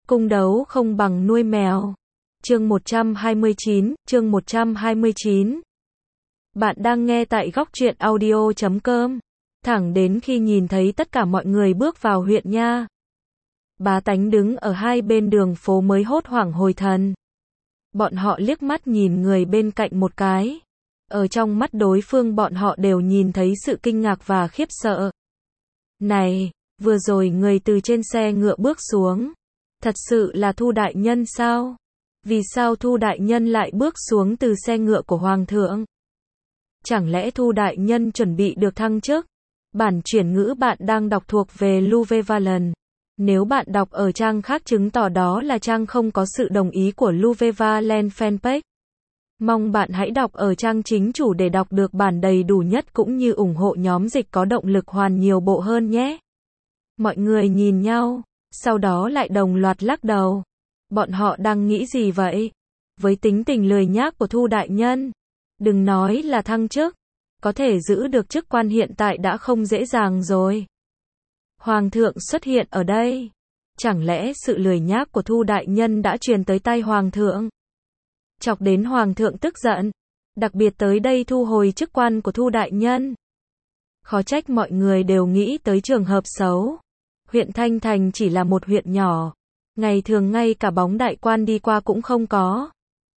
Cung đấu không bằng nuôi mèo. Chương 129. Bạn đang nghe tại góc truyện audio.com. Thẳng đến khi nhìn thấy tất cả mọi người bước vào huyện nha. Bá tánh đứng ở hai bên đường phố mới hốt hoảng hồi thần. Bọn họ liếc mắt nhìn người bên cạnh một cái. Ở trong mắt đối phương bọn họ đều nhìn thấy sự kinh ngạc và khiếp sợ. Này, vừa rồi người từ trên xe ngựa bước xuống. Thật sự là Thu đại nhân sao? Vì sao Thu đại nhân lại bước xuống từ xe ngựa của Hoàng thượng? Chẳng lẽ Thu đại nhân chuẩn bị được thăng chức? Bản chuyển ngữ bạn đang đọc thuộc về Luve Valen. Nếu bạn đọc ở trang khác chứng tỏ đó là trang không có sự đồng ý của Luve Valen fanpage. Mong bạn hãy đọc ở trang chính chủ để đọc được bản đầy đủ nhất cũng như ủng hộ nhóm dịch có động lực hoàn nhiều bộ hơn nhé. Mọi người nhìn nhau, sau đó lại đồng loạt lắc đầu. Bọn họ đang nghĩ gì vậy? Với tính tình lười nhác của Thu đại nhân, đừng nói là thăng chức, có thể giữ được chức quan hiện tại đã không dễ dàng rồi. Hoàng thượng xuất hiện ở đây. Chẳng lẽ sự lười nhác của Thu đại nhân đã truyền tới tai Hoàng thượng? Chọc đến Hoàng thượng tức giận, đặc biệt tới đây thu hồi chức quan của Thu đại nhân. Khó trách mọi người đều nghĩ tới trường hợp xấu. Huyện Thanh Thành chỉ là một huyện nhỏ, ngày thường ngay cả bóng đại quan đi qua cũng không có.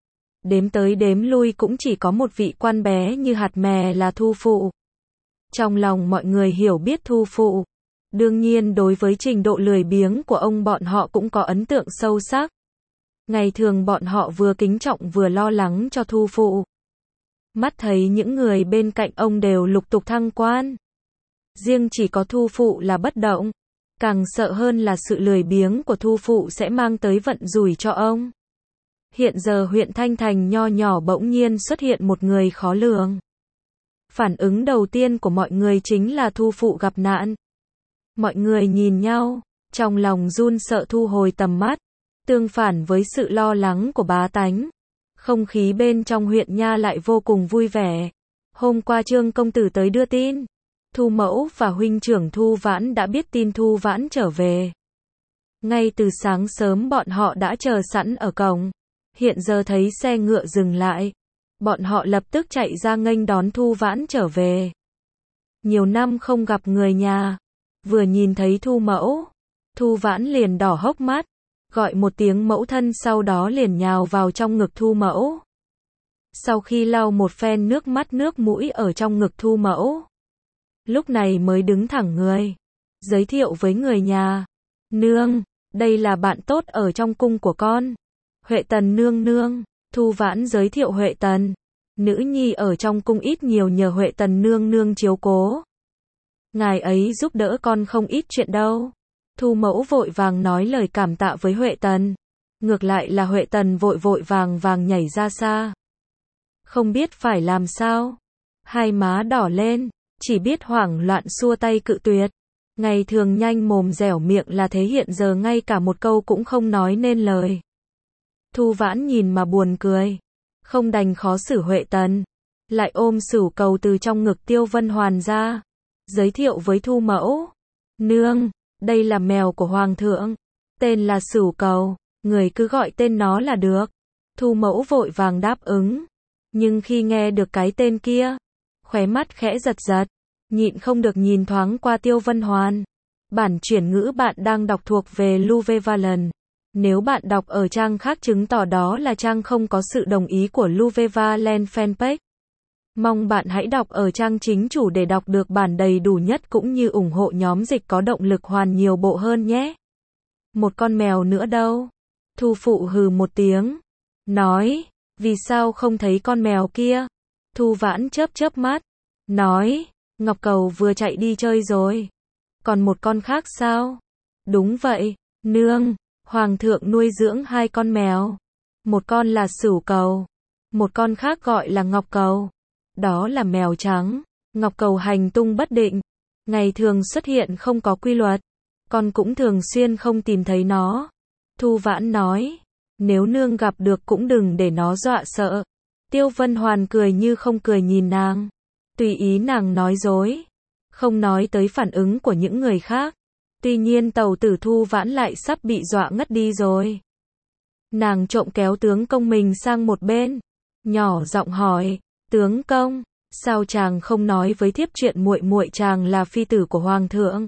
Đếm tới đếm lui cũng chỉ có một vị quan bé như hạt mè là Thu phụ. Trong lòng mọi người hiểu biết Thu phụ, đương nhiên đối với trình độ lười biếng của ông bọn họ cũng có ấn tượng sâu sắc. Ngày thường bọn họ vừa kính trọng vừa lo lắng cho Thu phụ. Mắt thấy những người bên cạnh ông đều lục tục thăng quan. Riêng chỉ có Thu phụ là bất động. Càng sợ hơn là sự lười biếng của Thu phụ sẽ mang tới vận rủi cho ông. Hiện giờ huyện Thanh Thành nho nhỏ bỗng nhiên xuất hiện một người khó lường. Phản ứng đầu tiên của mọi người chính là Thu phụ gặp nạn. Mọi người nhìn nhau, trong lòng run sợ thu hồi tầm mắt. Tương phản với sự lo lắng của bá tánh, không khí bên trong huyện nha lại vô cùng vui vẻ. Hôm qua Trương công tử tới đưa tin. Thu mẫu và huynh trưởng Thu Vãn đã biết tin Thu Vãn trở về. Ngay từ sáng sớm bọn họ đã chờ sẵn ở cổng. Hiện giờ thấy xe ngựa dừng lại, bọn họ lập tức chạy ra nghênh đón Thu Vãn trở về. Nhiều năm không gặp người nhà, vừa nhìn thấy Thu mẫu, Thu Vãn liền đỏ hốc mắt, gọi một tiếng mẫu thân sau đó liền nhào vào trong ngực Thu mẫu. Sau khi lau một phen nước mắt nước mũi ở trong ngực Thu mẫu, lúc này mới đứng thẳng người, giới thiệu với người nhà. Nương, đây là bạn tốt ở trong cung của con. Huệ Tần nương nương. Thu Vãn giới thiệu Huệ Tần. Nữ nhi ở trong cung ít nhiều nhờ Huệ Tần nương nương chiếu cố. Ngài ấy giúp đỡ con không ít chuyện đâu. Thu mẫu vội vàng nói lời cảm tạ với Huệ Tần. Ngược lại là Huệ Tần vội vàng nhảy ra xa. Không biết phải làm sao. Hai má đỏ lên, chỉ biết hoảng loạn xua tay cự tuyệt. Ngày thường nhanh mồm dẻo miệng là thế hiện giờ ngay cả một câu cũng không nói nên lời. Thu Vãn nhìn mà buồn cười. Không đành khó xử Huệ Tần. Lại ôm Sửu Cầu từ trong ngực Tiêu Vân Hoàn ra. Giới thiệu với Thu mẫu. Nương, đây là mèo của Hoàng thượng. Tên là Sửu Cầu. Người cứ gọi tên nó là được. Thu mẫu vội vàng đáp ứng. Nhưng khi nghe được cái tên kia, khóe mắt khẽ giật giật. Nhịn không được nhìn thoáng qua Tiêu Vân Hoàn. Bản chuyển ngữ bạn đang đọc thuộc về Luve Valen. Nếu bạn đọc ở trang khác chứng tỏ đó là trang không có sự đồng ý của Luve Valen fanpage. Mong bạn hãy đọc ở trang chính chủ để đọc được bản đầy đủ nhất cũng như ủng hộ nhóm dịch có động lực hoàn nhiều bộ hơn nhé. Một con mèo nữa đâu? Thu phụ hừ một tiếng. Nói, vì sao không thấy con mèo kia? Thu Vãn chớp mắt. Nói, Ngọc Cầu vừa chạy đi chơi rồi. Còn một con khác sao? Đúng vậy, nương. Hoàng thượng nuôi dưỡng hai con mèo. Một con là Sửu Cầu. Một con khác gọi là Ngọc Cầu. Đó là mèo trắng. Ngọc Cầu hành tung bất định. Ngày thường xuất hiện không có quy luật. Con cũng thường xuyên không tìm thấy nó. Thu Vãn nói. Nếu nương gặp được cũng đừng để nó dọa sợ. Tiêu Vân Hoàn cười như không cười nhìn nàng. Tùy ý nàng nói dối. Không nói tới phản ứng của những người khác. Tuy nhiên Tẩu Tử Thu Vãn lại sắp bị dọa ngất đi rồi. Nàng trộm kéo tướng công mình sang một bên, nhỏ giọng hỏi, tướng công, sao chàng không nói với thiếp chuyện muội muội chàng là phi tử của hoàng thượng?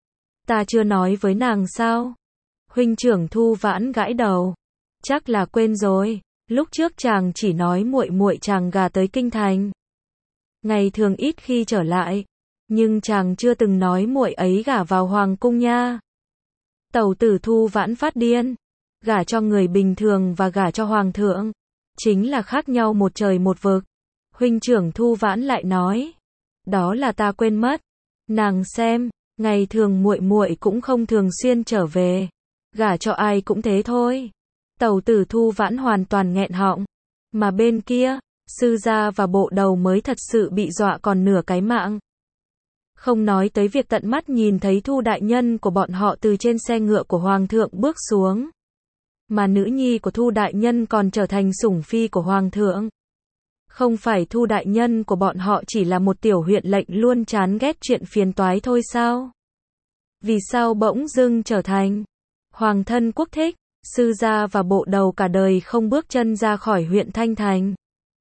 Ta chưa nói với nàng sao? Huynh trưởng Thu Vãn gãi đầu, chắc là quên rồi, lúc trước chàng chỉ nói muội muội chàng gả tới kinh thành. Ngày thường ít khi trở lại, nhưng chàng chưa từng nói muội ấy gả vào hoàng cung nha. Tẩu Tử Thu Vãn phát điên, gả cho người bình thường và gả cho hoàng thượng, chính là khác nhau một trời một vực. Huynh trưởng Thu Vãn lại nói, đó là ta quên mất. Nàng xem, ngày thường muội muội cũng không thường xuyên trở về, gả cho ai cũng thế thôi. Tẩu Tử Thu Vãn hoàn toàn nghẹn họng, mà bên kia, sư gia và bộ đầu mới thật sự bị dọa còn nửa cái mạng. Không nói tới việc tận mắt nhìn thấy Thu đại nhân của bọn họ từ trên xe ngựa của hoàng thượng bước xuống, mà nữ nhi của Thu đại nhân còn trở thành sủng phi của hoàng thượng. Không phải Thu đại nhân của bọn họ chỉ là một tiểu huyện lệnh luôn chán ghét chuyện phiền toái thôi sao? Vì sao bỗng dưng trở thành hoàng thân quốc thích? Sư gia và bộ đầu cả đời không bước chân ra khỏi huyện Thanh Thành.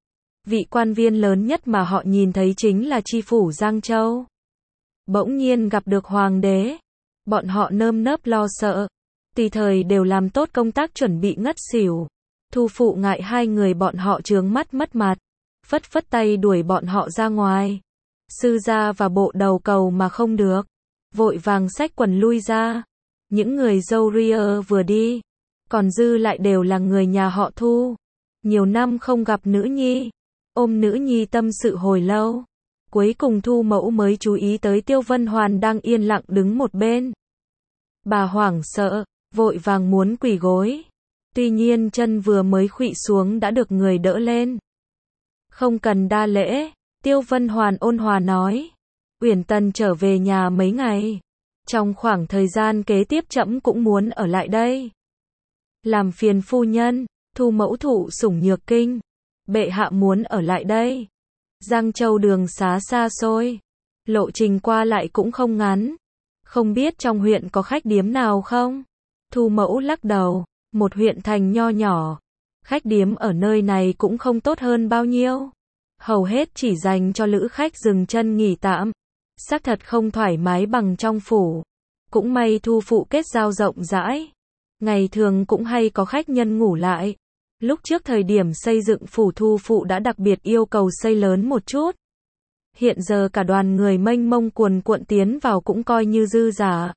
Vị quan viên lớn nhất mà họ nhìn thấy chính là tri phủ Giang Châu. Bỗng nhiên gặp được hoàng đế, bọn họ nơm nớp lo sợ, tùy thời đều làm tốt công tác chuẩn bị ngất xỉu. Thu phụ ngại hai người bọn họ trướng mắt mất mặt, phất phất tay đuổi bọn họ ra ngoài. Sư gia và bộ đầu cầu mà không được, vội vàng xách quần lui ra. Những người dâu ria vừa đi, còn dư lại đều là người nhà họ Thu. Nhiều năm không gặp nữ nhi, ôm nữ nhi tâm sự hồi lâu. Cuối cùng Thu mẫu mới chú ý tới Tiêu Vân Hoàn đang yên lặng đứng một bên. Bà hoảng sợ, vội vàng muốn quỳ gối. Tuy nhiên chân vừa mới khuỵu xuống đã được người đỡ lên. Không cần đa lễ, Tiêu Vân Hoàn ôn hòa nói. Uyển Tần trở về nhà mấy ngày. Trong khoảng thời gian kế tiếp trẫm cũng muốn ở lại đây. Làm phiền phu nhân, Thu mẫu thụ sủng nhược kinh. Bệ hạ muốn ở lại đây. Giang Châu đường xá xa xôi, lộ trình qua lại cũng không ngắn. Không biết trong huyện có khách điếm nào không? Thu mẫu lắc đầu, một huyện thành nho nhỏ, khách điếm ở nơi này cũng không tốt hơn bao nhiêu. Hầu hết chỉ dành cho lữ khách dừng chân nghỉ tạm. Xác thật không thoải mái bằng trong phủ. Cũng may Thu phụ kết giao rộng rãi. Ngày thường cũng hay có khách nhân ngủ lại. Lúc trước thời điểm xây dựng phủ Thu phụ đã đặc biệt yêu cầu xây lớn một chút. Hiện giờ cả đoàn người mênh mông cuồn cuộn tiến vào cũng coi như dư giả.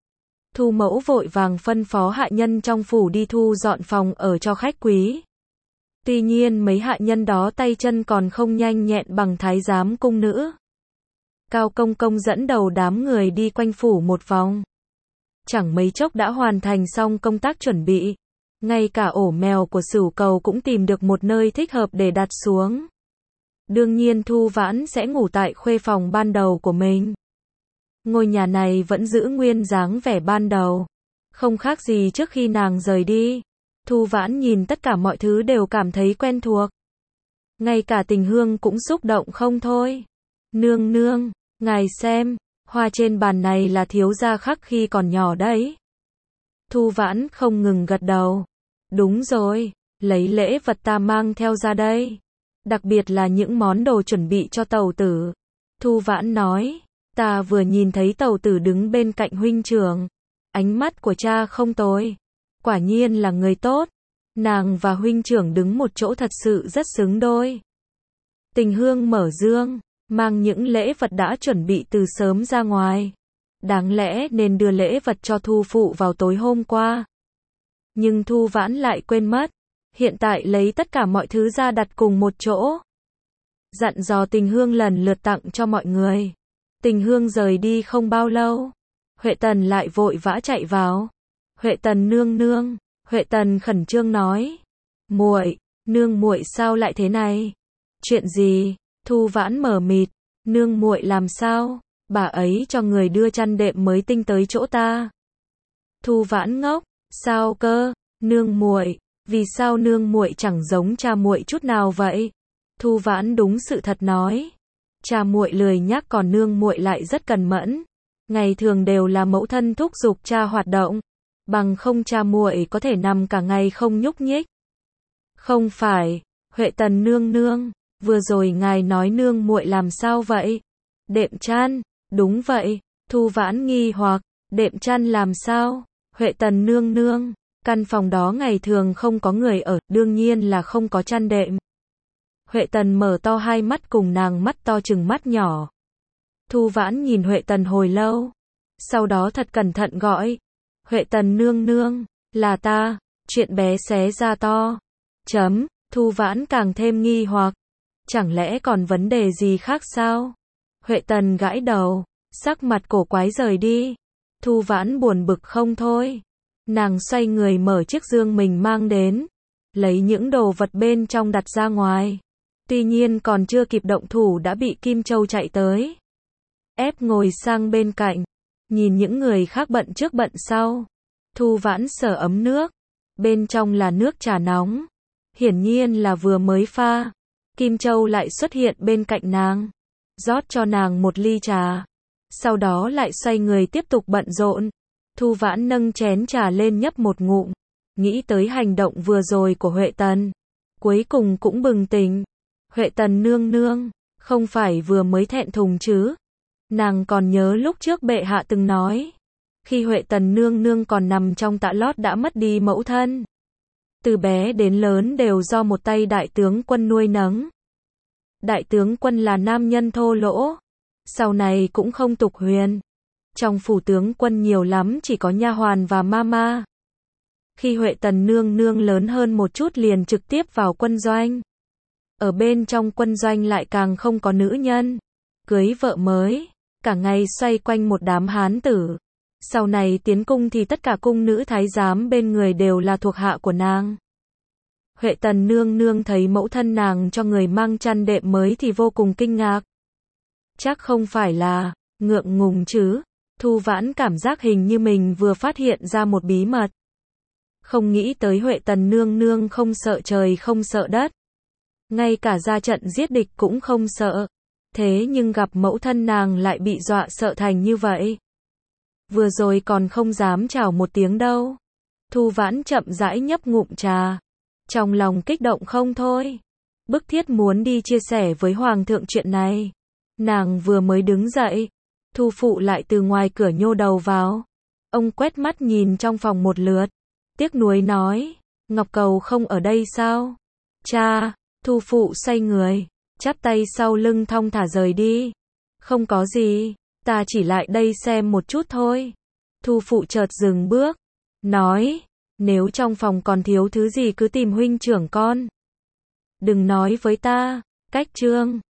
Thu mẫu vội vàng phân phó hạ nhân trong phủ đi thu dọn phòng ở cho khách quý. Tuy nhiên mấy hạ nhân đó tay chân còn không nhanh nhẹn bằng thái giám cung nữ. Cao Công Công dẫn đầu đám người đi quanh phủ một vòng. Chẳng mấy chốc đã hoàn thành xong công tác chuẩn bị. Ngay cả ổ mèo của Sửu Cầu cũng tìm được một nơi thích hợp để đặt xuống. Đương nhiên Thu Vãn sẽ ngủ tại khuê phòng ban đầu của mình. Ngôi nhà này vẫn giữ nguyên dáng vẻ ban đầu, không khác gì trước khi nàng rời đi. Thu Vãn nhìn tất cả mọi thứ đều cảm thấy quen thuộc. Ngay cả Tình Hương cũng xúc động không thôi. Nương nương, ngài xem, hoa trên bàn này là thiếu gia khắc khi còn nhỏ đấy. Thu Vãn không ngừng gật đầu. Đúng rồi, lấy lễ vật ta mang theo ra đây. Đặc biệt là những món đồ chuẩn bị cho tẩu tử. Thu Vãn nói, ta vừa nhìn thấy tẩu tử đứng bên cạnh huynh trưởng. Ánh mắt của cha không tồi. Quả nhiên là người tốt. Nàng và huynh trưởng đứng một chỗ thật sự rất xứng đôi. Tình Hương mở dương, mang những lễ vật đã chuẩn bị từ sớm ra ngoài. Đáng lẽ nên đưa lễ vật cho Thu phụ vào tối hôm qua. Nhưng Thu Vãn lại quên mất. Hiện tại lấy tất cả mọi thứ ra đặt cùng một chỗ. Dặn dò Tình Hương lần lượt tặng cho mọi người. Tình Hương rời đi không bao lâu. Huệ Tần lại vội vã chạy vào. Huệ Tần nương nương. Huệ Tần khẩn trương nói. Muội, nương muội sao lại thế này? Chuyện gì? Thu Vãn mờ mịt. Nương muội làm sao? Bà ấy cho người đưa chăn đệm mới tinh tới chỗ ta. Thu Vãn ngốc. Sao cơ? Nương muội, vì sao nương muội chẳng giống cha muội chút nào vậy? Thu Vãn đúng sự thật nói. Cha muội lười nhác còn nương muội lại rất cần mẫn. Ngày thường đều là mẫu thân thúc giục cha hoạt động, bằng không cha muội có thể nằm cả ngày không nhúc nhích. Không phải, Huệ Tần nương nương, vừa rồi ngài nói nương muội làm sao vậy? Đệm chăn, đúng vậy, Thu Vãn nghi hoặc, đệm chăn làm sao? Huệ Tần nương nương, căn phòng đó ngày thường không có người ở, đương nhiên là không có chăn đệm. Huệ Tần mở to hai mắt cùng nàng mắt to chừng mắt nhỏ. Thu Vãn nhìn Huệ Tần hồi lâu, sau đó thật cẩn thận gọi, Huệ Tần nương nương, là ta, chuyện bé xé ra to. Thu Vãn càng thêm nghi hoặc, chẳng lẽ còn vấn đề gì khác sao? Huệ Tần gãi đầu, sắc mặt cổ quái rời đi. Thu Vãn buồn bực không thôi. Nàng xoay người mở chiếc giường mình mang đến, lấy những đồ vật bên trong đặt ra ngoài. Tuy nhiên còn chưa kịp động thủ đã bị Kim Châu chạy tới. Ép ngồi sang bên cạnh, nhìn những người khác bận trước bận sau. Thu Vãn sờ ấm nước, bên trong là nước trà nóng, hiển nhiên là vừa mới pha. Kim Châu lại xuất hiện bên cạnh nàng, rót cho nàng một ly trà, sau đó lại xoay người tiếp tục bận rộn. Thu Vãn nâng chén trà lên nhấp một ngụm, nghĩ tới hành động vừa rồi của Huệ Tần, cuối cùng cũng bừng tỉnh. Huệ Tần nương nương, không phải vừa mới thẹn thùng chứ? Nàng còn nhớ lúc trước bệ hạ từng nói, khi Huệ Tần nương nương còn nằm trong tạ lót đã mất đi mẫu thân. Từ bé đến lớn đều do một tay đại tướng quân nuôi nấng. Đại tướng quân là nam nhân thô lỗ, sau này cũng không tục huyền. Trong phủ tướng quân nhiều lắm chỉ có nha hoàn và mama. Khi Huệ Tần nương nương lớn hơn một chút liền trực tiếp vào quân doanh. Ở bên trong quân doanh lại càng không có nữ nhân. Cưới vợ mới, cả ngày xoay quanh một đám hán tử. Sau này tiến cung thì tất cả cung nữ thái giám bên người đều là thuộc hạ của nàng. Huệ Tần nương nương thấy mẫu thân nàng cho người mang chăn đệm mới thì vô cùng kinh ngạc. Chắc không phải là ngượng ngùng chứ? Thu Vãn cảm giác hình như mình vừa phát hiện ra một bí mật. Không nghĩ tới Huệ Tần nương nương không sợ trời không sợ đất. Ngay cả ra trận giết địch cũng không sợ. Thế nhưng gặp mẫu thân nàng lại bị dọa sợ thành như vậy. Vừa rồi còn không dám chào một tiếng đâu. Thu Vãn chậm rãi nhấp ngụm trà, trong lòng kích động không thôi. Bức thiết muốn đi chia sẻ với Hoàng thượng chuyện này. Nàng vừa mới đứng dậy, Thu phụ lại từ ngoài cửa nhô đầu vào. Ông quét mắt nhìn trong phòng một lượt, tiếc nuối nói, Ngọc Cầu không ở đây sao? Cha, Thu phụ xoay người, chắp tay sau lưng thong thả rời đi. Không có gì, ta chỉ lại đây xem một chút thôi. Thu phụ chợt dừng bước, nói, nếu trong phòng còn thiếu thứ gì cứ tìm huynh trưởng con. Đừng nói với ta. Cách chương